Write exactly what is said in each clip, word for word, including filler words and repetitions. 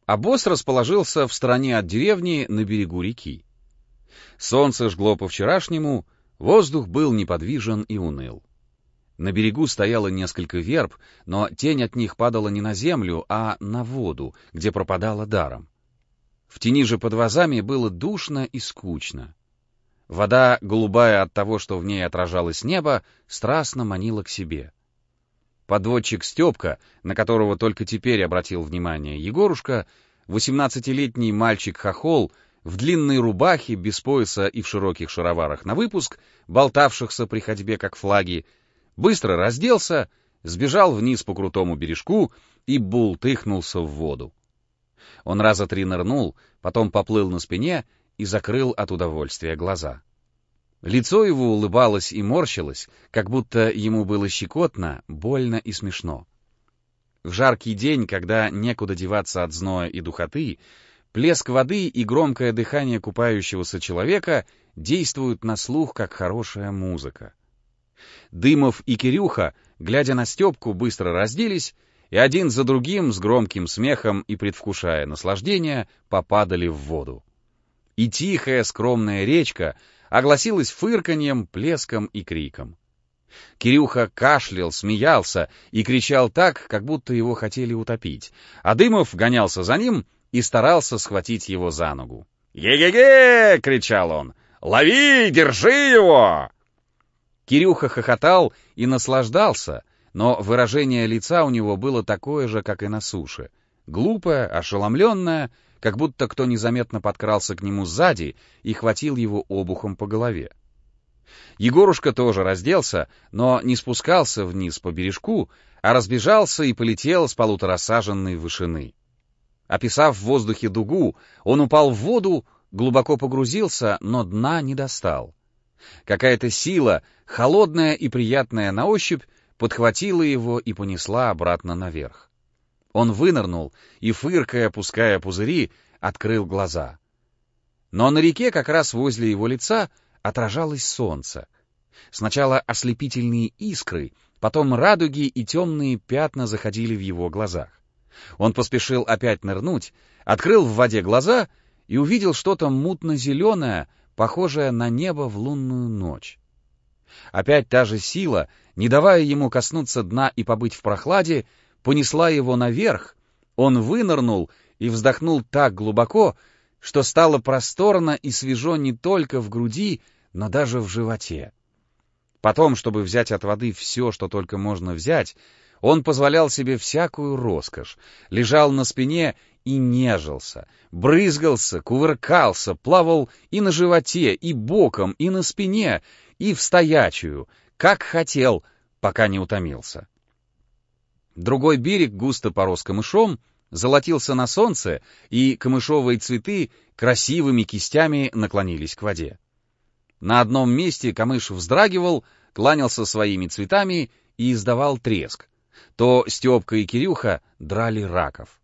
Обоз расположился в стороне от деревни на берегу реки. Солнце жгло по-вчерашнему, воздух был неподвижен и уныл. На берегу стояло несколько верб, но тень от них падала не на землю, а на воду, где пропадала даром. В тени же под вазами было душно и скучно. Вода, голубая от того, что в ней отражалось небо, страстно манила к себе. Подводчик Степка, на которого только теперь обратил внимание Егорушка, восемнадцатилетний мальчик-хохол, в длинной рубахе, без пояса и в широких шароварах на выпуск, болтавшихся при ходьбе как флаги, быстро разделся, сбежал вниз по крутому бережку и бултыхнулся в воду. Он раза три нырнул, потом поплыл на спине и закрыл от удовольствия глаза. Лицо его улыбалось и морщилось, как будто ему было щекотно, больно и смешно. В жаркий день, когда некуда деваться от зноя и духоты, плеск воды и громкое дыхание купающегося человека действуют на слух, как хорошая музыка. Дымов и Кирюха, глядя на Степку, быстро разделись, и один за другим с громким смехом и предвкушая наслаждение попадали в воду. И тихая скромная речка огласилась фырканьем, плеском и криком. Кирюха кашлял, смеялся и кричал так, как будто его хотели утопить, а Дымов гонялся за ним и старался схватить его за ногу. «Ге-ге-ге!» — кричал он. «Лови, держи его!» Кирюха хохотал и наслаждался, но выражение лица у него было такое же, как и на суше. Глупое, ошеломленное, как будто кто незаметно подкрался к нему сзади и хватил его обухом по голове. Егорушка тоже разделся, но не спускался вниз по бережку, а разбежался и полетел с полуторасаженной вышины. Описав в воздухе дугу, он упал в воду, глубоко погрузился, но дна не достал. Какая-то сила, холодная и приятная на ощупь, подхватила его и понесла обратно наверх. Он вынырнул и, фыркая, пуская пузыри, открыл глаза. Но на реке, как раз возле его лица, отражалось солнце. Сначала ослепительные искры, потом радуги и темные пятна заходили в его глазах. Он поспешил опять нырнуть, открыл в воде глаза и увидел что-то мутно-зеленое, похожее на небо в лунную ночь. Опять та же сила, не давая ему коснуться дна и побыть в прохладе, понесла его наверх, он вынырнул и вздохнул так глубоко, что стало просторно и свежо не только в груди, но даже в животе. Потом, чтобы взять от воды все, что только можно взять, он позволял себе всякую роскошь, лежал на спине и нежился, брызгался, кувыркался, плавал и на животе, и боком, и на спине, и в стоячую, как хотел, пока не утомился. Другой берег густо порос камышом, золотился на солнце, и камышовые цветы красивыми кистями наклонились к воде. На одном месте камыш вздрагивал, кланялся своими цветами и издавал треск. То Степка и Кирюха драли раков.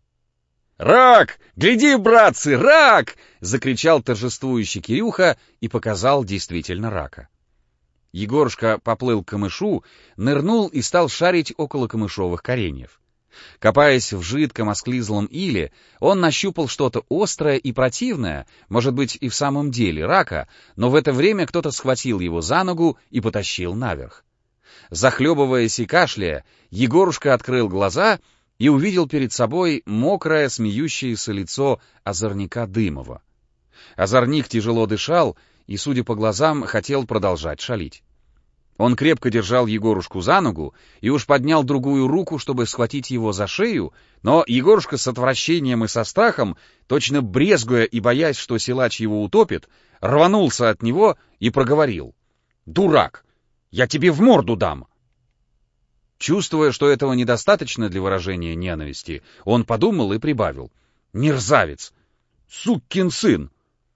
«Рак! Гляди, братцы, рак!» — закричал торжествующий Кирюха и показал действительно рака. Егорушка поплыл к камышу, нырнул и стал шарить около камышовых кореньев. Копаясь в жидком осклизлом иле, он нащупал что-то острое и противное, может быть, и в самом деле рака, но в это время кто-то схватил его за ногу и потащил наверх. Захлебываясь и кашляя, Егорушка открыл глаза и увидел перед собой мокрое, смеющееся лицо озорника Дымова. Озорник тяжело дышал и, судя по глазам, хотел продолжать шалить. Он крепко держал Егорушку за ногу и уж поднял другую руку, чтобы схватить его за шею, но Егорушка с отвращением и со страхом, точно брезгуя и боясь, что силач его утопит, рванулся от него и проговорил: «Дурак! Я тебе в морду дам!» Чувствуя, что этого недостаточно для выражения ненависти, он подумал и прибавил: «Мерзавец! Сукин сын!»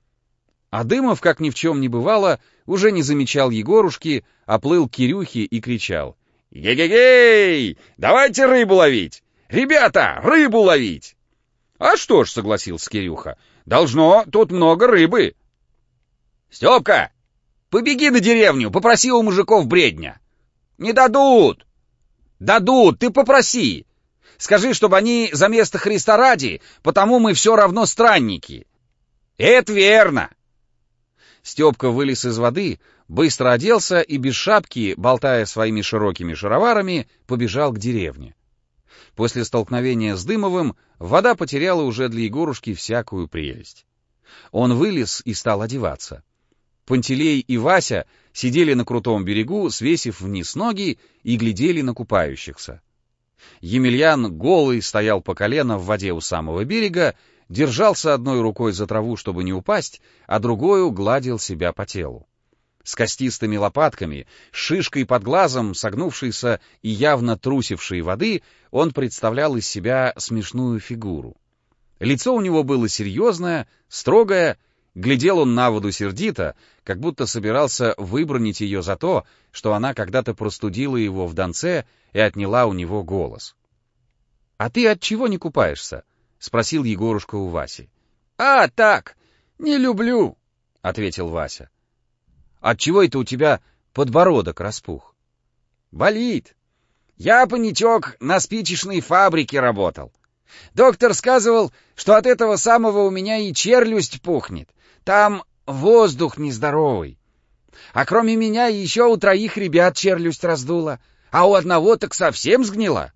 А Дымов, как ни в чем не бывало, уже не замечал Егорушки, а плыл к Кирюхе и кричал: «Ге-ге-гей! Давайте рыбу ловить! Ребята, рыбу ловить!» «А что ж», — согласился Кирюха, — «должно тут много рыбы». «Степка, побеги на деревню, попроси у мужиков бредня». «Не дадут!» «Дадут, ты попроси!» Скажи, чтобы они за место Христа ради, потому мы все равно странники. Это верно. Степка вылез из воды, быстро оделся и без шапки, болтая своими широкими шароварами, побежал к деревне. После столкновения с Дымовым вода потеряла уже для Егорушки всякую прелесть. Он вылез и стал одеваться. Пантелей и Вася сидели на крутом берегу, свесив вниз ноги, и глядели на купающихся. Емельян, голый, стоял по колено в воде у самого берега, держался одной рукой за траву, чтобы не упасть, а другою гладил себя по телу. С костистыми лопатками, с шишкой под глазом, согнувшийся и явно трусившей воды, он представлял из себя смешную фигуру. Лицо у него было серьезное, строгое, глядел он на воду сердито, как будто собирался выбранить ее за то, что она когда-то простудила его в Донце и отняла у него голос. — А ты от чего не купаешься? — спросил Егорушка у Васи. — А, так, не люблю, — ответил Вася. — Отчего это у тебя подбородок распух? — Болит. Я, паничок, на спичечной фабрике работал. Доктор сказывал, что от этого самого у меня и челюсть пухнет. Там воздух нездоровый. А кроме меня еще у троих ребят челюсть раздула, а у одного так совсем сгнила.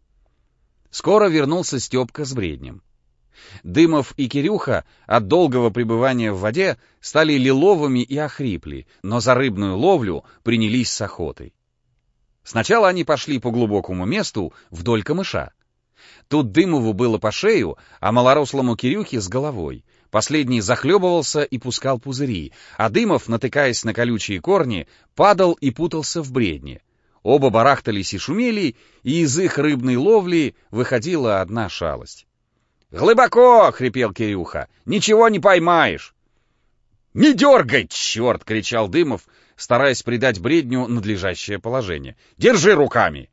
Скоро вернулся Степка с бреднем. Дымов и Кирюха от долгого пребывания в воде стали лиловыми и охрипли, но за рыбную ловлю принялись с охотой. Сначала они пошли по глубокому месту вдоль камыша. Тут Дымову было по шею, а малорослому Кирюхе с головой. Последний захлебывался и пускал пузыри, а Дымов, натыкаясь на колючие корни, падал и путался в бредне. Оба барахтались и шумели, и из их рыбной ловли выходила одна шалость. «Глубоко!» — хрипел Кирюха. «Ничего не поймаешь!» «Не дергай, черт!» — кричал Дымов, стараясь придать бредню надлежащее положение. «Держи руками!»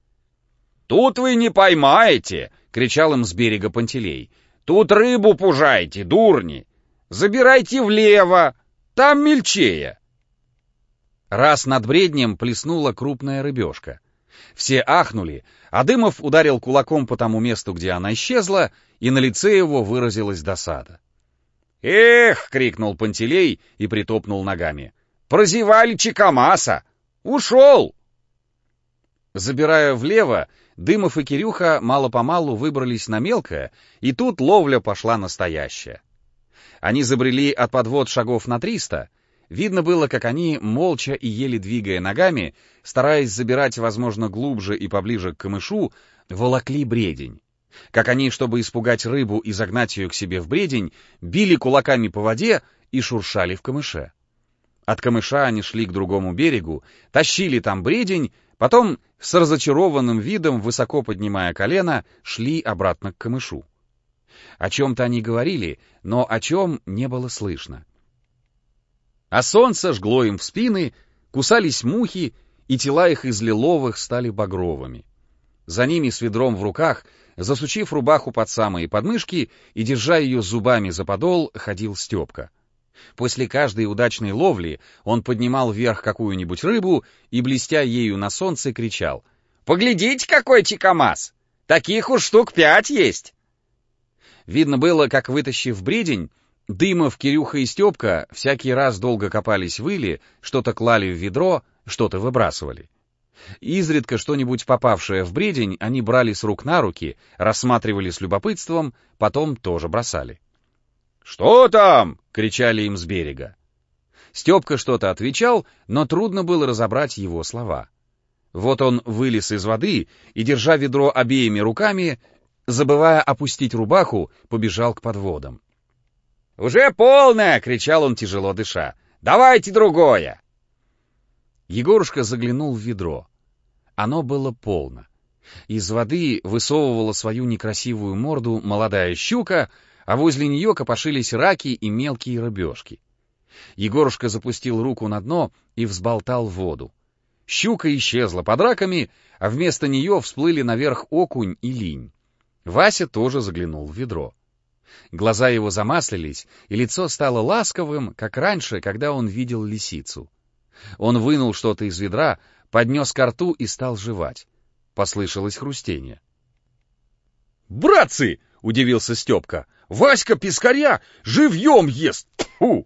«Тут вы не поймаете!» — кричал им с берега Пантелей. «Тут рыбу пужаете, дурни! Забирайте влево, там мельчее!» Раз над бреднем плеснула крупная рыбешка. Все ахнули, а Дымов ударил кулаком по тому месту, где она исчезла, и на лице его выразилась досада. «Эх!» — крикнул Пантелей и притопнул ногами. «Прозевали Чекамаса! Ушел!» Забирая влево, Дымов и Кирюха мало-помалу выбрались на мелкое, и тут ловля пошла настоящая. Они забрели от подвод шагов на триста. Видно было, как они, молча и еле двигая ногами, стараясь забирать, возможно, глубже и поближе к камышу, волокли бредень. Как они, чтобы испугать рыбу и загнать ее к себе в бредень, били кулаками по воде и шуршали в камыше. От камыша они шли к другому берегу, тащили там бредень, потом, с разочарованным видом, высоко поднимая колено, шли обратно к камышу. О чем-то они говорили, но о чем не было слышно. А солнце жгло им в спины, кусались мухи, и тела их из лиловых стали багровыми. За ними с ведром в руках, засучив рубаху под самые подмышки и держа ее зубами за подол, ходил Степка. После каждой удачной ловли он поднимал вверх какую-нибудь рыбу и, блестя ею на солнце, кричал: «Поглядите, какой чекамас! Таких уж штук пять есть!» Видно было, как, вытащив бредень, Дымов, Кирюха и Степка всякий раз долго копались в иле, что-то клали в ведро, что-то выбрасывали. Изредка что-нибудь попавшее в бредень они брали с рук на руки, рассматривали с любопытством, потом тоже бросали. «Что там?» — кричали им с берега. Степка что-то отвечал, но трудно было разобрать его слова. Вот он вылез из воды и, держа ведро обеими руками, забывая опустить рубаху, побежал к подводам. «Уже полное!» — кричал он, тяжело дыша. «Давайте другое!» Егорушка заглянул в ведро. Оно было полно. Из воды высовывала свою некрасивую морду молодая щука, а возле нее копошились раки и мелкие рыбешки. Егорушка запустил руку на дно и взболтал воду. Щука исчезла под раками, а вместо нее всплыли наверх окунь и линь. Вася тоже заглянул в ведро. Глаза его замаслились, и лицо стало ласковым, как раньше, когда он видел лисицу. Он вынул что-то из ведра, поднес ко рту и стал жевать. Послышалось хрустение. «Братцы!» — удивился Степка. «Васька пескаря живьем ест! Тьфу!»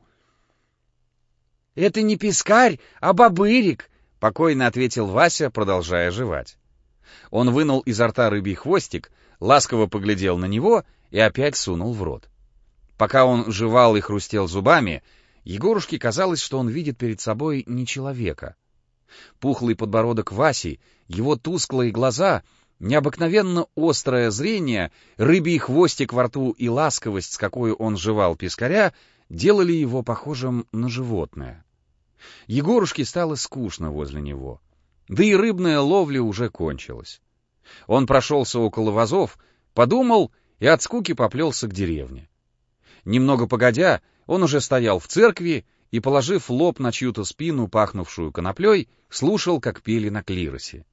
«Это не пескарь, а бобырик», — покойно ответил Вася, продолжая жевать. Он вынул изо рта рыбий хвостик, ласково поглядел на него и опять сунул в рот. Пока он жевал и хрустел зубами, Егорушке казалось, что он видит перед собой не человека. Пухлый подбородок Васи, его тусклые глаза, необыкновенно острое зрение, рыбий хвостик во рту и ласковость, с какой он жевал пескаря, делали его похожим на животное. Егорушке стало скучно возле него. Да и рыбная ловля уже кончилась. Он прошелся около вазов, подумал и от скуки поплелся к деревне. Немного погодя, он уже стоял в церкви и, положив лоб на чью-то спину, пахнувшую коноплей, слушал, как пели на клиросе.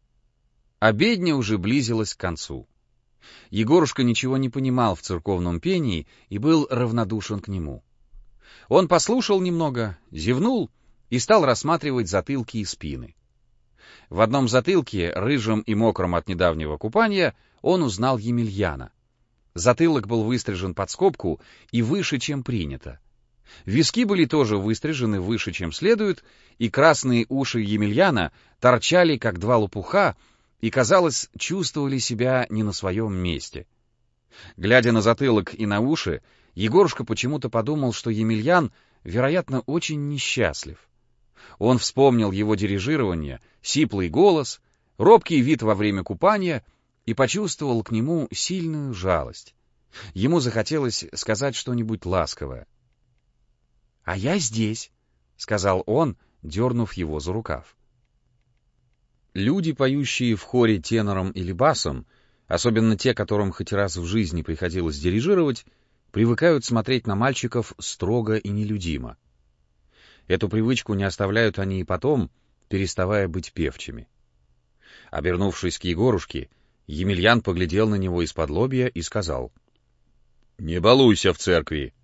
Обедня уже близилась к концу. Егорушка ничего не понимал в церковном пении и был равнодушен к нему. Он послушал немного, зевнул и стал рассматривать затылки и спины. В одном затылке, рыжем и мокром от недавнего купания, он узнал Емельяна. Затылок был выстрижен под скобку и выше, чем принято. Виски были тоже выстрижены выше, чем следует, и красные уши Емельяна торчали, как два лопуха, и, казалось, чувствовали себя не на своем месте. Глядя на затылок и на уши, Егорушка почему-то подумал, что Емельян, вероятно, очень несчастлив. Он вспомнил его дирижирование, сиплый голос, робкий вид во время купания и почувствовал к нему сильную жалость. Ему захотелось сказать что-нибудь ласковое. — А я здесь, — сказал он, дернув его за рукав. Люди, поющие в хоре тенором или басом, особенно те, которым хоть раз в жизни приходилось дирижировать, привыкают смотреть на мальчиков строго и нелюдимо. Эту привычку не оставляют они и потом, переставая быть певчими. Обернувшись к Егорушке, Емельян поглядел на него из-под лобья и сказал: «Не балуйся в церкви».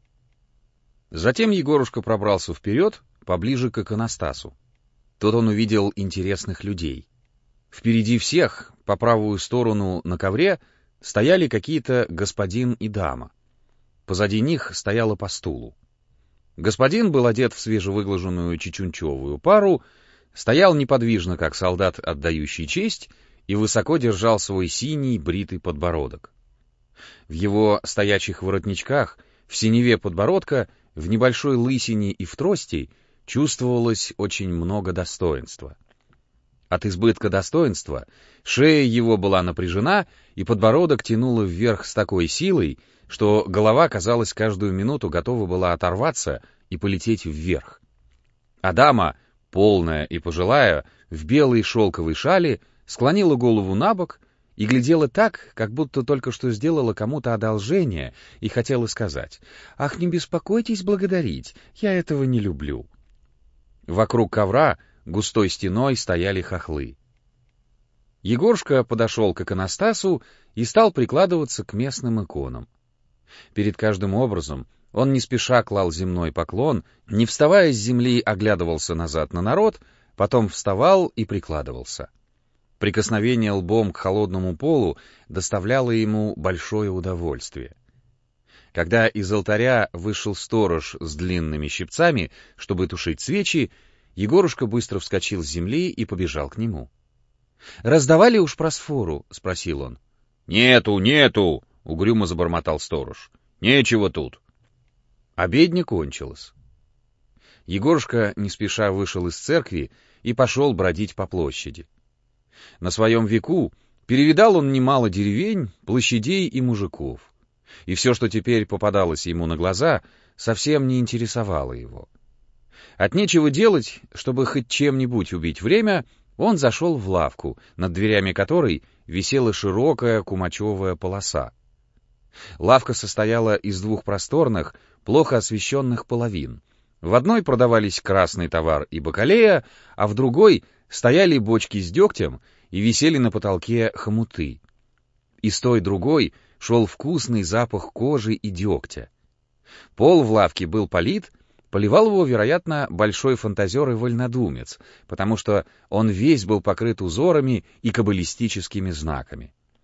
Затем Егорушка пробрался вперед, поближе к иконостасу. Тут он увидел интересных людей. Впереди всех, по правую сторону на ковре, стояли какие-то господин и дама. Позади них стояло по стулу. Господин был одет в свежевыглаженную чечунчевую пару, стоял неподвижно, как солдат, отдающий честь, и высоко держал свой синий бритый подбородок. В его стоячих воротничках, в синеве подбородка, в небольшой лысине и в трости чувствовалось очень много достоинства. От избытка достоинства шея его была напряжена, и подбородок тянуло вверх с такой силой, что голова, казалось, каждую минуту готова была оторваться и полететь вверх. А дама, полная и пожилая, в белой шелковой шали, склонила голову набок и глядела так, как будто только что сделала кому-то одолжение и хотела сказать: «Ах, не беспокойтесь благодарить, я этого не люблю». Вокруг ковра густой стеной стояли хохлы. Егорушка подошел к иконостасу и стал прикладываться к местным иконам. Перед каждым образом он не спеша клал земной поклон, не вставая с земли, оглядывался назад на народ, потом вставал и прикладывался. Прикосновение лбом к холодному полу доставляло ему большое удовольствие. Когда из алтаря вышел сторож с длинными щипцами, чтобы тушить свечи, Егорушка быстро вскочил с земли и побежал к нему. — Раздавали уж просфору? — спросил он. — Нету, нету! — угрюмо забормотал сторож. — Нечего тут. Обедня кончилась. Егорушка не спеша вышел из церкви и пошел бродить по площади. На своем веку перевидал он немало деревень, площадей и мужиков, и все, что теперь попадалось ему на глаза, совсем не интересовало его. От нечего делать, чтобы хоть чем-нибудь убить время, он зашел в лавку, над дверями которой висела широкая кумачевая полоса. Лавка состояла из двух просторных, плохо освещенных половин. В одной продавались красный товар и бакалея, а в другой стояли бочки с дегтем и висели на потолке хомуты. Из той другой шел вкусный запах кожи и дегтя. Пол в лавке был полит, поливал его, вероятно, большой фантазер и вольнодумец, потому что он весь был покрыт узорами и каббалистическими знаками.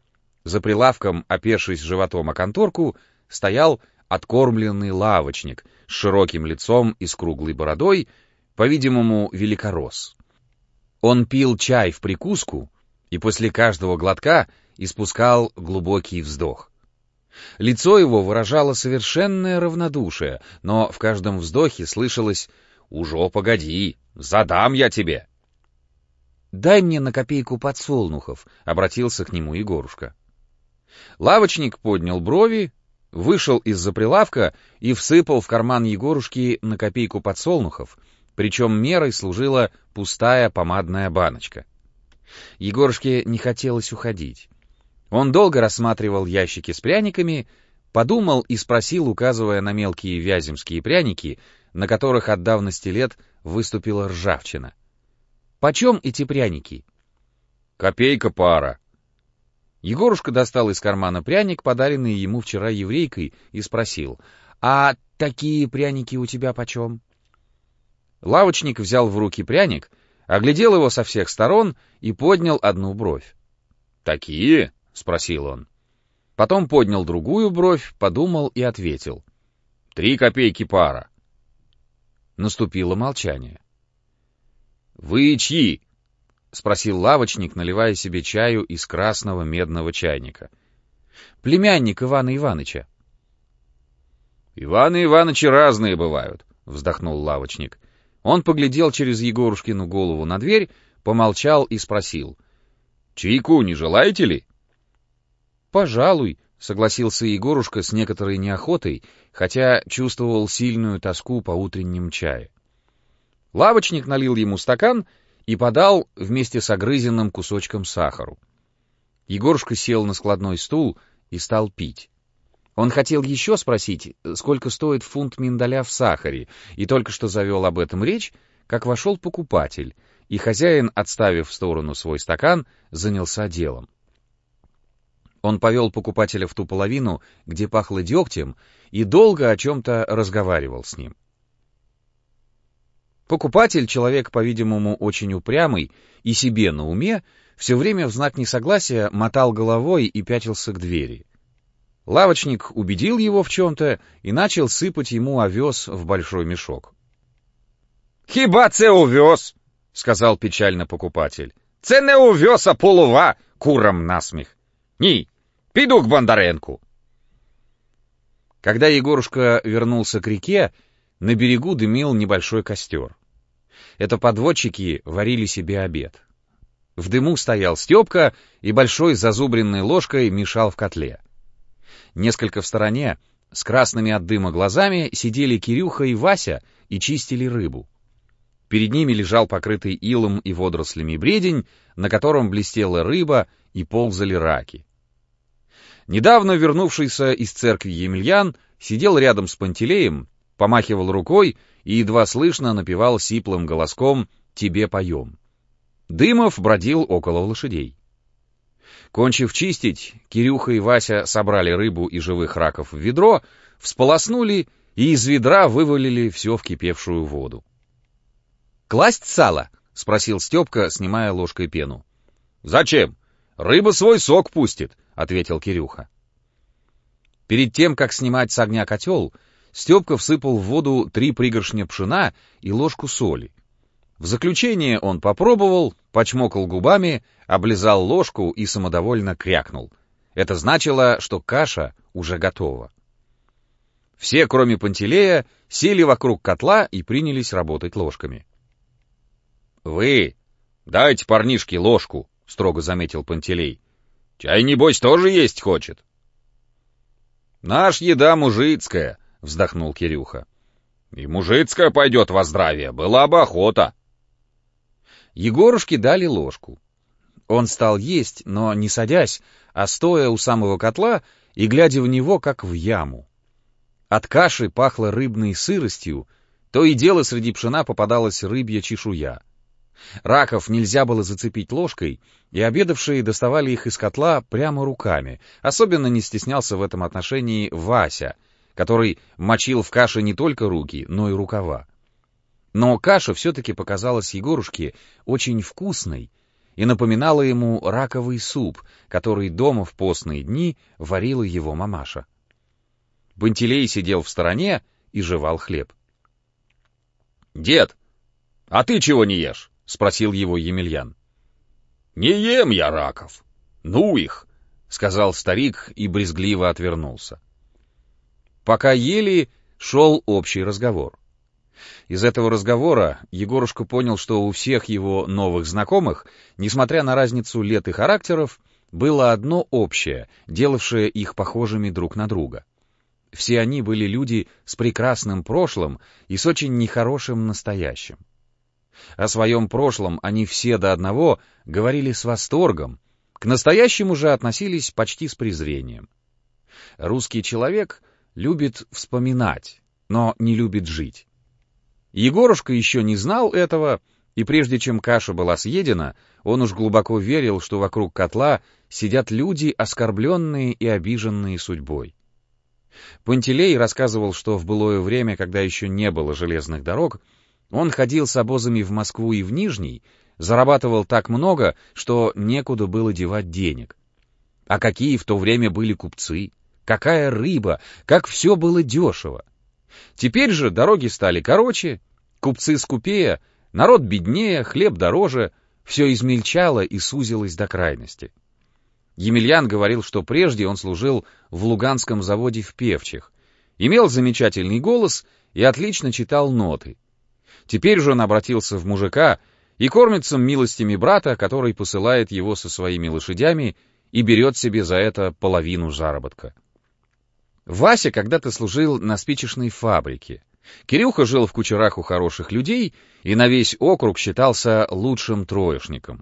За прилавком, опершись животом о конторку, стоял откормленный лавочник с широким лицом и с круглой бородой, по-видимому, великорос. Он пил чай в прикуску и после каждого глотка испускал глубокий вздох. Лицо его выражало совершенное равнодушие, но в каждом вздохе слышалось «Ужо погоди, задам я тебе». «Дай мне на копейку подсолнухов», — обратился к нему Егорушка. Лавочник поднял брови, вышел из-за прилавка и всыпал в карман Егорушки на копейку подсолнухов, причем мерой служила пустая помадная баночка. Егорушке не хотелось уходить. Он долго рассматривал ящики с пряниками, подумал и спросил, указывая на мелкие вяземские пряники, на которых от давности лет выступила ржавчина. «Почем эти пряники?» «Копейка пара». Егорушка достал из кармана пряник, подаренный ему вчера еврейкой, и спросил, «А такие пряники у тебя почем?» Лавочник взял в руки пряник, оглядел его со всех сторон и поднял одну бровь. «Такие?» — спросил он. Потом поднял другую бровь, подумал и ответил. «Три копейки пара». Наступило молчание. «Вы чьи?» — спросил лавочник, наливая себе чаю из красного медного чайника. «Племянник Ивана Иваныча». «Иваны Иванычи разные бывают», — вздохнул лавочник. Он поглядел через Егорушкину голову на дверь, помолчал и спросил. «Чайку не желаете ли?» «Пожалуй», — согласился Егорушка с некоторой неохотой, хотя чувствовал сильную тоску по утреннем чае. Лавочник налил ему стакан и подал вместе с огрызенным кусочком сахару. Егорушка сел на складной стул и стал пить. Он хотел еще спросить, сколько стоит фунт миндаля в сахаре, и только что завел об этом речь, как вошел покупатель, и хозяин, отставив в сторону свой стакан, занялся делом. Он повел покупателя в ту половину, где пахло дегтем, и долго о чем-то разговаривал с ним. Покупатель, человек, по-видимому, очень упрямый и себе на уме, все время в знак несогласия мотал головой и пятился к двери. Лавочник убедил его в чем-то и начал сыпать ему овес в большой мешок. «Хіба це овес?» — сказал печально покупатель. «Це не овес, а полова, курам насміх. Ні, піду к Бондаренку». Когда Егорушка вернулся к реке, на берегу дымил небольшой костер. Это подводчики варили себе обед. В дыму стоял Степка и большой зазубренной ложкой мешал в котле. Несколько в стороне, с красными от дыма глазами, сидели Кирюха и Вася и чистили рыбу. Перед ними лежал покрытый илом и водорослями бредень, на котором блестела рыба и ползали раки. Недавно вернувшийся из церкви Емельян сидел рядом с Пантелеем, помахивал рукой и едва слышно напевал сиплым голоском «Тебе поем». Дымов бродил около лошадей. Кончив чистить, Кирюха и Вася собрали рыбу и живых раков в ведро, всполоснули и из ведра вывалили все в кипевшую воду. «Класть сало?» — спросил Степка, снимая ложкой пену. «Зачем? Рыба свой сок пустит», — ответил Кирюха. Перед тем, как снимать с огня котел, Степка всыпал в воду три пригоршня пшена и ложку соли. В заключение он попробовал, почмокал губами, облизал ложку и самодовольно крякнул. Это значило, что каша уже готова. Все, кроме Пантелея, сели вокруг котла и принялись работать ложками. «Вы, дайте парнишке ложку», — строго заметил Пантелей. «Чай, небось, тоже есть хочет». «Наш еда мужицкая», — вздохнул Кирюха. «И мужицкая пойдет во здравие, была бы охота». Егорушке дали ложку. Он стал есть, но не садясь, а стоя у самого котла и глядя в него, как в яму. От каши пахло рыбной сыростью, то и дело среди пшена попадалась рыбья чешуя. Раков нельзя было зацепить ложкой, и обедавшие доставали их из котла прямо руками. Особенно не стеснялся в этом отношении Вася, который мочил в каше не только руки, но и рукава. Но каша все-таки показалась Егорушке очень вкусной, и напоминала ему раковый суп, который дома в постные дни варила его мамаша. Пантелей сидел в стороне и жевал хлеб. — Дед, а ты чего не ешь? — спросил его Емельян. — Не ем я раков. Ну их, — сказал старик и брезгливо отвернулся. Пока ели, шел общий разговор. Из этого разговора Егорушка понял, что у всех его новых знакомых, несмотря на разницу лет и характеров, было одно общее, делавшее их похожими друг на друга. Все они были люди с прекрасным прошлым и с очень нехорошим настоящим. О своем прошлом они все до одного говорили с восторгом, к настоящему же относились почти с презрением. Русский человек любит вспоминать, но не любит жить. Егорушка еще не знал этого, и прежде чем каша была съедена, он уж глубоко верил, что вокруг котла сидят люди, оскорбленные и обиженные судьбой. Пантелей рассказывал, что в былое время, когда еще не было железных дорог, он ходил с обозами в Москву и в Нижний, зарабатывал так много, что некуда было девать денег. А какие в то время были купцы, какая рыба, как все было дешево. Теперь же дороги стали короче, купцы скупее, народ беднее, хлеб дороже, все измельчало и сузилось до крайности. Емельян говорил, что прежде он служил в Луганском заводе в Певчих, имел замечательный голос и отлично читал ноты. Теперь же он обратился в мужика и кормится милостями брата, который посылает его со своими лошадями и берет себе за это половину заработка. Вася когда-то служил на спичечной фабрике. Кирюха жил в кучерах у хороших людей и на весь округ считался лучшим троечником.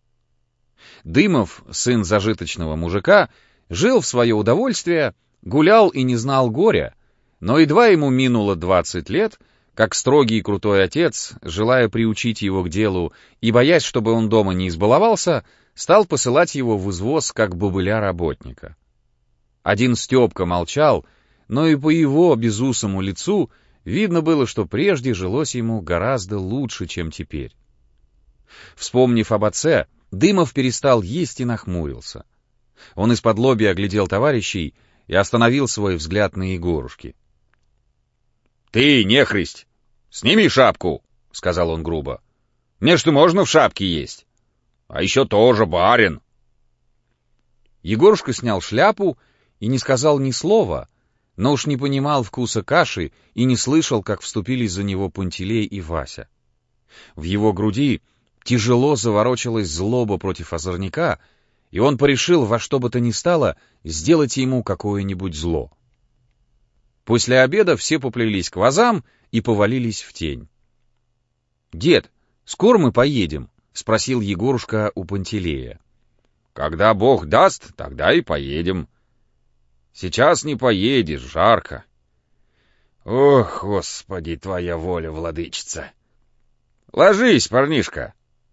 Дымов, сын зажиточного мужика, жил в свое удовольствие, гулял и не знал горя, но едва ему минуло двадцать лет, как строгий и крутой отец, желая приучить его к делу и боясь, чтобы он дома не избаловался, стал посылать его в извоз как бобыля-работника. Один Степка молчал, но и по его безусому лицу видно было, что прежде жилось ему гораздо лучше, чем теперь. Вспомнив об отце, Дымов перестал есть и нахмурился. Он из-подлобья оглядел товарищей и остановил свой взгляд на Егорушки. — Ты, нехристь, сними шапку, — сказал он грубо. — Мне что можно в шапке есть? А еще тоже барин. Егорушка снял шляпу и не сказал ни слова, но уж не понимал вкуса каши и не слышал, как вступились за него Пантелей и Вася. В его груди тяжело заворочилась злоба против озорника, и он порешил во что бы то ни стало сделать ему какое-нибудь зло. После обеда все поплелись к вазам и повалились в тень. — Дед, скоро мы поедем? — спросил Егорушка у Пантелея. — Когда Бог даст, тогда и поедем. Сейчас не поедешь, жарко. Ох, Господи, твоя воля, владычица! Ложись, парнишка!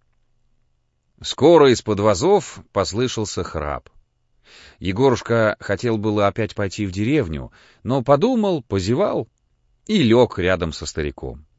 Скоро из-под вазов послышался храп. Егорушка хотел было опять пойти в деревню, но подумал, позевал и лег рядом со стариком.